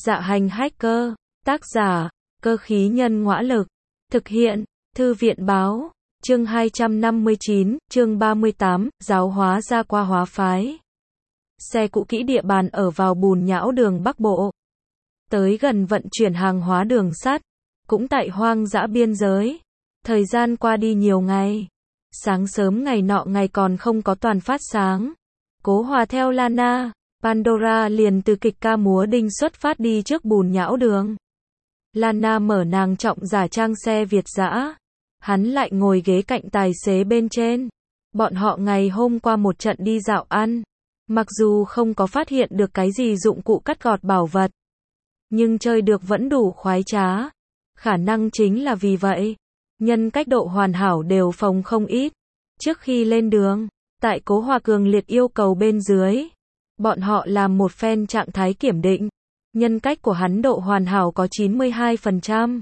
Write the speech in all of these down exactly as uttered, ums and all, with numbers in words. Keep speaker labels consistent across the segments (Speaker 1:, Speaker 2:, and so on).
Speaker 1: Dạ hành hacker, tác giả, cơ khí nhân ngõa lực, thực hiện, thư viện báo, chương hai trăm năm mươi chín, chương ba mươi tám, giáo hóa gia qua hóa phái. Xe cũ kỹ địa bàn ở vào Bùn Nhão đường Bắc Bộ. Tới gần vận chuyển hàng hóa đường sắt, cũng tại hoang dã biên giới. Thời gian qua đi nhiều ngày. Sáng sớm ngày nọ ngày còn không có toàn phát sáng. Cố Hòa theo Lana, Pandora liền từ kịch ca múa đinh xuất phát đi trước Bùn Nhão đường. Lana mở nàng trọng giả trang xe Việt dã. Hắn lại ngồi ghế cạnh tài xế bên trên. Bọn họ ngày hôm qua một trận đi dạo ăn. Mặc dù không có phát hiện được cái gì dụng cụ cắt gọt bảo vật, nhưng chơi được vẫn đủ khoái trá. Khả năng chính là vì vậy, nhân cách độ hoàn hảo đều phồng không ít. Trước khi lên đường, tại Cố Hòa cường liệt yêu cầu bên dưới, bọn họ làm một phen trạng thái kiểm định. Nhân cách của hắn độ hoàn hảo có chín mươi hai phần trăm,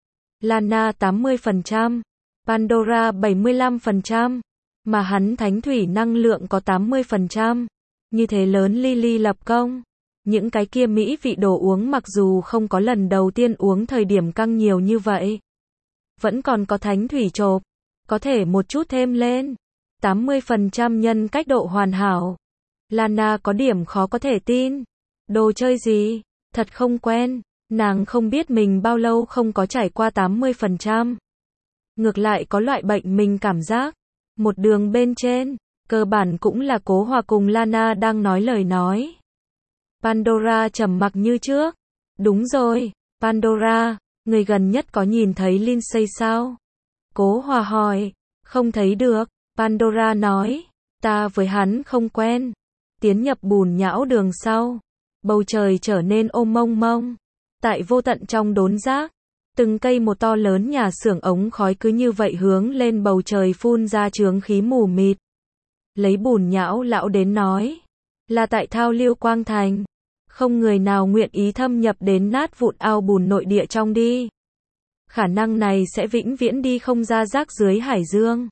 Speaker 1: Lana tám mươi phần trăm, Pandora bảy mươi lăm phần trăm, mà hắn thánh thủy năng lượng có tám mươi phần trăm. Như thế lớn Lily lập công. Những cái kia mỹ vị đồ uống mặc dù không có lần đầu tiên uống thời điểm căng nhiều như vậy, vẫn còn có thánh thủy chộp, có thể một chút thêm lên. tám mươi phần trăm nhân cách độ hoàn hảo. Lana có điểm khó có thể tin. Đồ chơi gì? Thật không quen. Nàng không biết mình bao lâu không có trải qua tám mươi phần trăm. Ngược lại có loại bệnh mình cảm giác. Một đường bên trên, cơ bản cũng là Cố Hòa cùng Lana đang nói lời nói. Pandora trầm mặc như trước. Đúng rồi, Pandora, người gần nhất có nhìn thấy Lindsay sao? Cố Hòa hỏi. Không thấy được, Pandora nói. Ta với hắn không quen. Tiến nhập Bùn Nhão đường sau, bầu trời trở nên ôm mông mông. Tại vô tận trong đốn rác, từng cây một to lớn nhà xưởng ống khói cứ như vậy hướng lên bầu trời phun ra chướng khí mù mịt. Lấy Bùn Nhão lão đến nói, là tại Thao Liêu Quang Thành, không người nào nguyện ý thâm nhập đến nát vụn ao bùn nội địa trong đi. Khả năng này sẽ vĩnh viễn đi không ra rác dưới hải dương.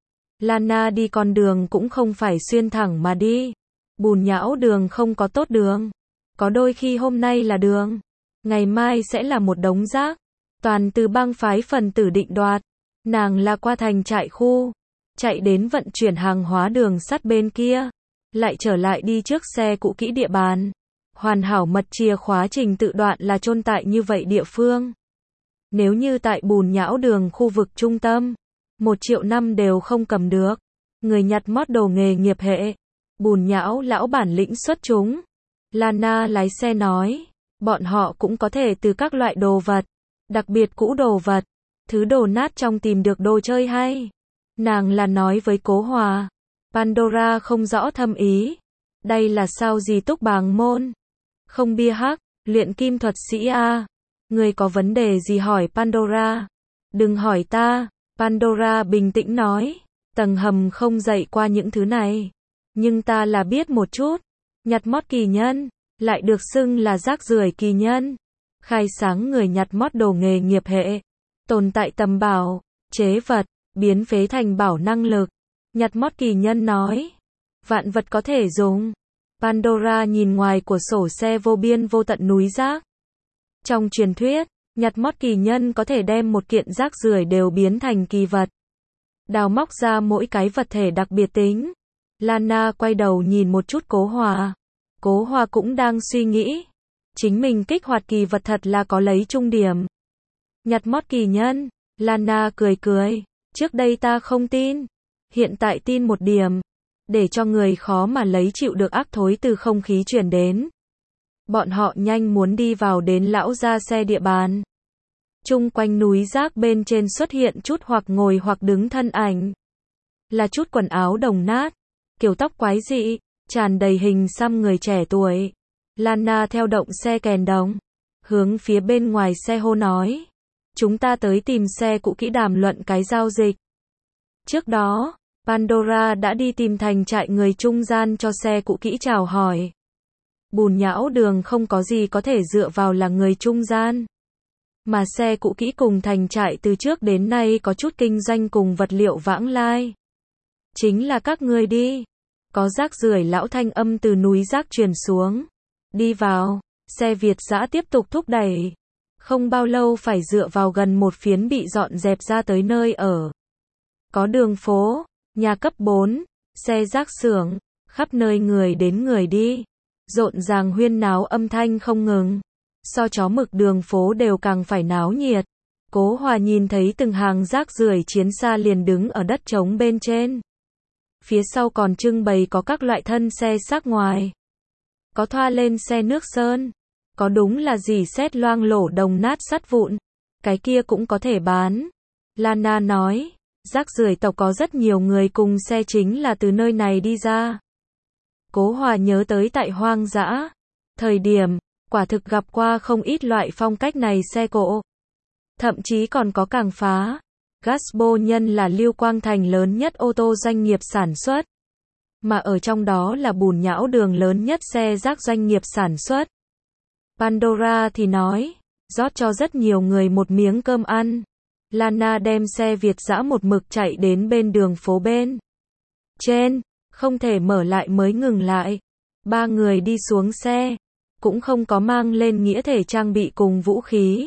Speaker 1: Lana đi con đường cũng không phải xuyên thẳng mà đi. Bùn Nhão đường không có tốt đường. Có đôi khi hôm nay là đường, ngày mai sẽ là một đống rác. Toàn từ bang phái phần tử định đoạt. Nàng là qua thành trại khu, chạy đến vận chuyển hàng hóa đường sắt bên kia, lại trở lại đi trước xe cũ kỹ địa bàn. Hoàn hảo mật chìa khóa trình tự đoạn là chôn tại như vậy địa phương. Nếu như tại Bùn Nhão đường khu vực trung tâm, một triệu năm đều không cầm được. Người nhặt mót đồ nghề nghiệp hệ. Bùn Nhão lão bản lĩnh xuất chúng. Lana lái xe nói, bọn họ cũng có thể từ các loại đồ vật, đặc biệt cũ đồ vật, thứ đồ nát trong tìm được đồ chơi hay. Nàng là nói với Cố Hòa. Pandora không rõ thâm ý. Đây là sao gì túc bàng môn? Không bia hắc, luyện kim thuật sĩ a. Người có vấn đề gì hỏi Pandora. Đừng hỏi ta, Pandora bình tĩnh nói. Tầng hầm không dạy qua những thứ này. Nhưng ta là biết một chút. Nhặt mót kỳ nhân, lại được xưng là rác rưởi kỳ nhân. Khai sáng người nhặt mót đồ nghề nghiệp hệ. Tồn tại tầm bảo, chế vật, biến phế thành bảo năng lực. Nhặt mót kỳ nhân nói. Vạn vật có thể dùng. Pandora nhìn ngoài của sổ xe vô biên vô tận núi rác. Trong truyền thuyết, nhặt mót kỳ nhân có thể đem một kiện rác rưởi đều biến thành kỳ vật. Đào móc ra mỗi cái vật thể đặc biệt tính. Lana quay đầu nhìn một chút Cố Hòa. Cố Hòa cũng đang suy nghĩ. Chính mình kích hoạt kỳ vật thật là có lấy trung điểm. Nhặt mót kỳ nhân. Lana cười cười. Trước đây ta không tin. Hiện tại tin một điểm. Để cho người khó mà lấy chịu được ác thối từ không khí truyền đến. Bọn họ nhanh muốn đi vào đến lão gia xe địa bàn. Chung quanh núi rác bên trên xuất hiện chút hoặc ngồi hoặc đứng thân ảnh. Là chút quần áo đồng nát, kiểu tóc quái dị, tràn đầy hình xăm người trẻ tuổi. Lana theo động xe kèn đồng, hướng phía bên ngoài xe hô nói. Chúng ta tới tìm xe cũ kỹ đàm luận cái giao dịch. Trước đó, Pandora đã đi tìm thành trại người trung gian cho xe cũ kỹ chào hỏi. Bùn Nhão đường không có gì có thể dựa vào là người trung gian. Mà xe cũ kỹ cùng thành trại từ trước đến nay có chút kinh doanh cùng vật liệu vãng lai. Chính là các ngươi đi. Có rác rưởi lão thanh âm từ núi rác truyền xuống. Đi vào. Xe Việt dã tiếp tục thúc đẩy. Không bao lâu phải dựa vào gần một phiến bị dọn dẹp ra tới nơi ở. Có đường phố, nhà cấp bốn, xe rác xưởng, khắp nơi người đến người đi. Rộn ràng huyên náo âm thanh không ngừng. So chó mực đường phố đều càng phải náo nhiệt. Cố Hòa nhìn thấy từng hàng rác rưởi chiến xa liền đứng ở đất trống bên trên. Phía sau còn trưng bày có các loại thân xe xác ngoài. Có thoa lên xe nước sơn. Có đúng là gì sét loang lổ đồng nát sắt vụn. Cái kia cũng có thể bán. Lana nói, rác rưởi tộc có rất nhiều người cùng xe chính là từ nơi này đi ra. Cố Hòa nhớ tới tại hoang dã. Thời điểm, quả thực gặp qua không ít loại phong cách này xe cộ. Thậm chí còn có càng phá. Gasbo nhân là Lưu Quang Thành lớn nhất ô tô doanh nghiệp sản xuất. Mà ở trong đó là Bùn Nhão Đường lớn nhất xe rác doanh nghiệp sản xuất. Pandora thì nói, rót cho rất nhiều người một miếng cơm ăn. Lana đem xe Việt dã một mực chạy đến bên đường phố bên trên, không thể mở lại mới ngừng lại. Ba người đi xuống xe, cũng không có mang lên nghĩa thể trang bị cùng vũ khí.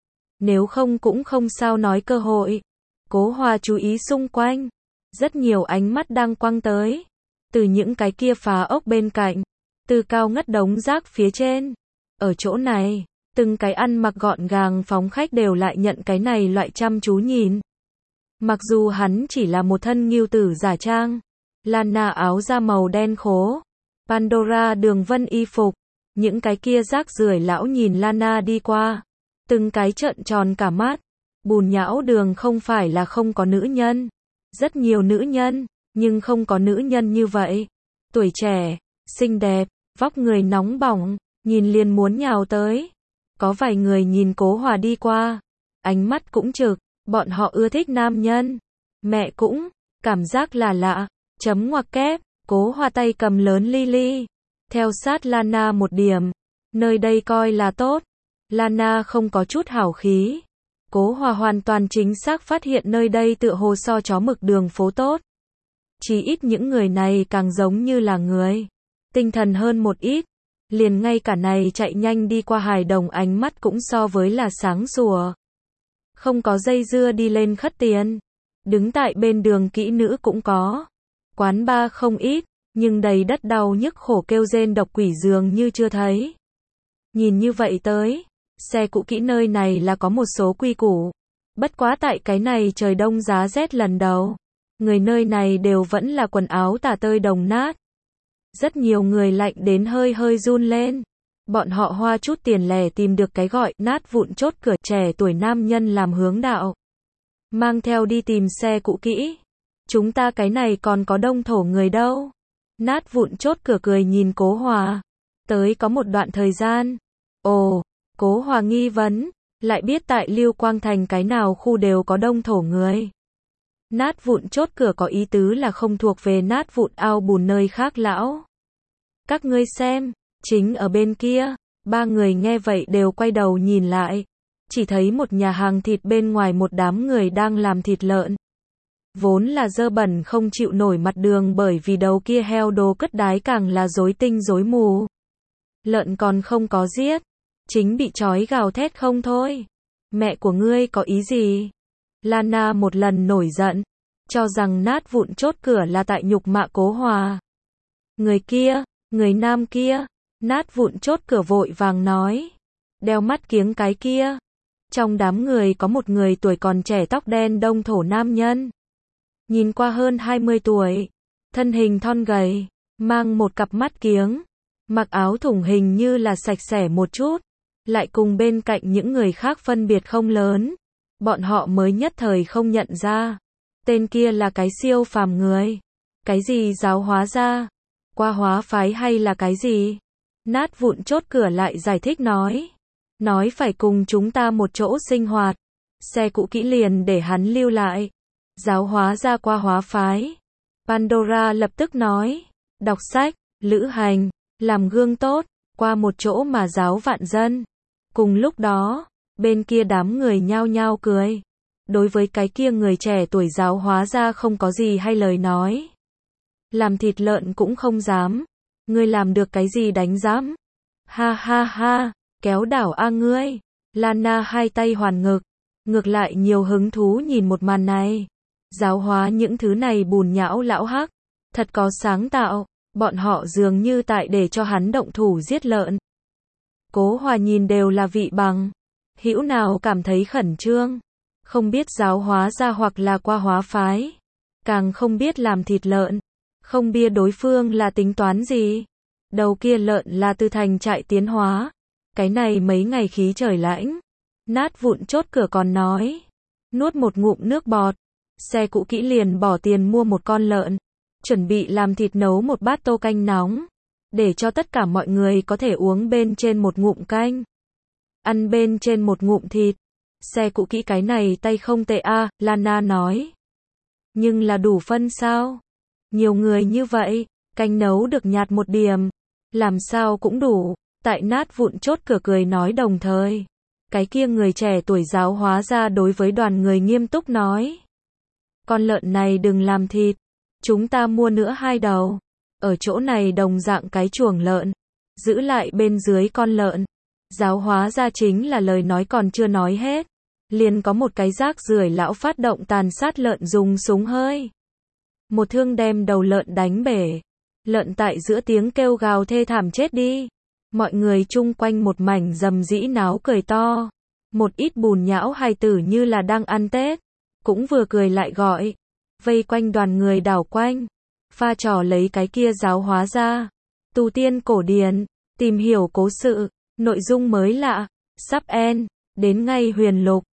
Speaker 1: Nếu không cũng không sao nói cơ hội. Cố Hòa chú ý xung quanh. Rất nhiều ánh mắt đang quăng tới. Từ những cái kia phá ốc bên cạnh. Từ cao ngất đống rác phía trên. Ở chỗ này, từng cái ăn mặc gọn gàng phóng khách đều lại nhận cái này loại chăm chú nhìn. Mặc dù hắn chỉ là một thân ngưu tử giả trang. Lana áo da màu đen khố. Pandora đường vân y phục. Những cái kia rác rưởi lão nhìn Lana đi qua. Từng cái trợn tròn cả mắt. Bùn Nhão Đường không phải là không có nữ nhân. Rất nhiều nữ nhân, nhưng không có nữ nhân như vậy. Tuổi trẻ, xinh đẹp, vóc người nóng bỏng, nhìn liền muốn nhào tới. Có vài người nhìn Cố Hòa đi qua. Ánh mắt cũng trực, bọn họ ưa thích nam nhân. Mẹ cũng, cảm giác là lạ. Chấm ngoặc kép, Cố Hòa tay cầm lớn Lily. Theo sát Lana một điểm. Nơi đây coi là tốt. Lana không có chút hảo khí. Cố Hòa hoàn toàn chính xác phát hiện nơi đây tựa hồ so chó mực đường phố tốt. Chỉ ít những người này càng giống như là người. Tinh thần hơn một ít. Liền ngay cả này chạy nhanh đi qua hài đồng ánh mắt cũng so với là sáng sủa. Không có dây dưa đi lên khất tiền. Đứng tại bên đường kỹ nữ cũng có. Quán bar không ít, nhưng đầy đất đau nhức khổ kêu rên độc quỷ dường như chưa thấy. Nhìn như vậy tới. Xe cũ kỹ nơi này là có một số quy củ. Bất quá tại cái này trời đông giá rét lần đầu. Người nơi này đều vẫn là quần áo tả tơi đồng nát. Rất nhiều người lạnh đến hơi hơi run lên. Bọn họ hoa chút tiền lẻ tìm được cái gọi nát vụn chốt cửa trẻ tuổi nam nhân làm hướng đạo. Mang theo đi tìm xe cũ kỹ. Chúng ta cái này còn có đông thổ người đâu. Nát vụn chốt cửa cười nhìn Cố Hòa. Tới có một đoạn thời gian. Ồ. Cố Hòa nghi vấn, lại biết tại Lưu Quang Thành cái nào khu đều có đông thổ người. Nát vụn chốt cửa có ý tứ là không thuộc về nát vụn ao bùn nơi khác lão. Các ngươi xem, chính ở bên kia, ba người nghe vậy đều quay đầu nhìn lại. Chỉ thấy một nhà hàng thịt bên ngoài một đám người đang làm thịt lợn. Vốn là dơ bẩn không chịu nổi mặt đường bởi vì đầu kia heo đồ cất đái càng là rối tinh rối mù. Lợn còn không có giết. Chính bị trói gào thét không thôi. Mẹ của ngươi có ý gì? Lana một lần nổi giận. Cho rằng nát vụn chốt cửa là tại nhục mạ Cố Hòa. Người kia, người nam kia. Nát vụn chốt cửa vội vàng nói. Đeo mắt kiếng cái kia. Trong đám người có một người tuổi còn trẻ tóc đen đông thổ nam nhân. Nhìn qua hơn hai mươi tuổi. Thân hình thon gầy. Mang một cặp mắt kiếng. Mặc áo thủng hình như là sạch sẽ một chút. Lại cùng bên cạnh những người khác phân biệt không lớn. Bọn họ mới nhất thời không nhận ra. Tên kia là cái siêu phàm người. Cái gì giáo hóa ra? Qua hóa phái hay là cái gì? Nát vụn chốt cửa lại giải thích nói. Nói phải cùng chúng ta một chỗ sinh hoạt. Xe cũ kỹ liền để hắn lưu lại. Giáo hóa ra qua hóa phái. Pandora lập tức nói. Đọc sách, lữ hành, làm gương tốt, qua một chỗ mà giáo vạn dân. Cùng lúc đó, bên kia đám người nhao nhao cười. Đối với cái kia người trẻ tuổi giáo hóa ra không có gì hay lời nói. Làm thịt lợn cũng không dám. Ngươi làm được cái gì đánh giám? Ha ha ha, kéo đảo a ngươi. Lana hai tay hoàn ngực, ngược lại nhiều hứng thú nhìn một màn này. Giáo hóa những thứ này bùn nhão lão hắc, thật có sáng tạo, bọn họ dường như tại để cho hắn động thủ giết lợn. Cố Hòa nhìn đều là vị bằng, hữu nào cảm thấy khẩn trương, không biết giáo hóa ra hoặc là qua hóa phái, càng không biết làm thịt lợn, không biết đối phương là tính toán gì. Đầu kia lợn là từ thành trại tiến hóa, cái này mấy ngày khí trời lạnh, nát vụn chốt cửa còn nói, nuốt một ngụm nước bọt, xe cũ kỹ liền bỏ tiền mua một con lợn, chuẩn bị làm thịt nấu một bát tô canh nóng, để cho tất cả mọi người có thể uống bên trên một ngụm canh, ăn bên trên một ngụm thịt. Xe cũ kỹ cái này tay không tệ a, à, Lana nói. Nhưng là đủ phân sao? Nhiều người như vậy, canh nấu được nhạt một điểm, làm sao cũng đủ. Tại nát vụn chốt cửa cười nói đồng thời. Cái kia người trẻ tuổi giáo hóa ra đối với đoàn người nghiêm túc nói. Con lợn này đừng làm thịt, chúng ta mua nữa hai đầu. Ở chỗ này đồng dạng cái chuồng lợn, giữ lại bên dưới con lợn. Giáo hóa ra chính là lời nói còn chưa nói hết, liền có một cái rác rưởi lão phát động tàn sát lợn dùng súng hơi. Một thương đem đầu lợn đánh bể. Lợn tại giữa tiếng kêu gào thê thảm chết đi. Mọi người chung quanh một mảnh rầm rĩ náo cười to. Một ít bùn nhão hài tử như là đang ăn Tết, cũng vừa cười lại gọi. Vây quanh đoàn người đảo quanh, pha trò lấy cái kia giáo hóa ra. Tu tiên cổ điển, tìm hiểu cố sự, nội dung mới lạ, sắp end, đến ngay huyền lục.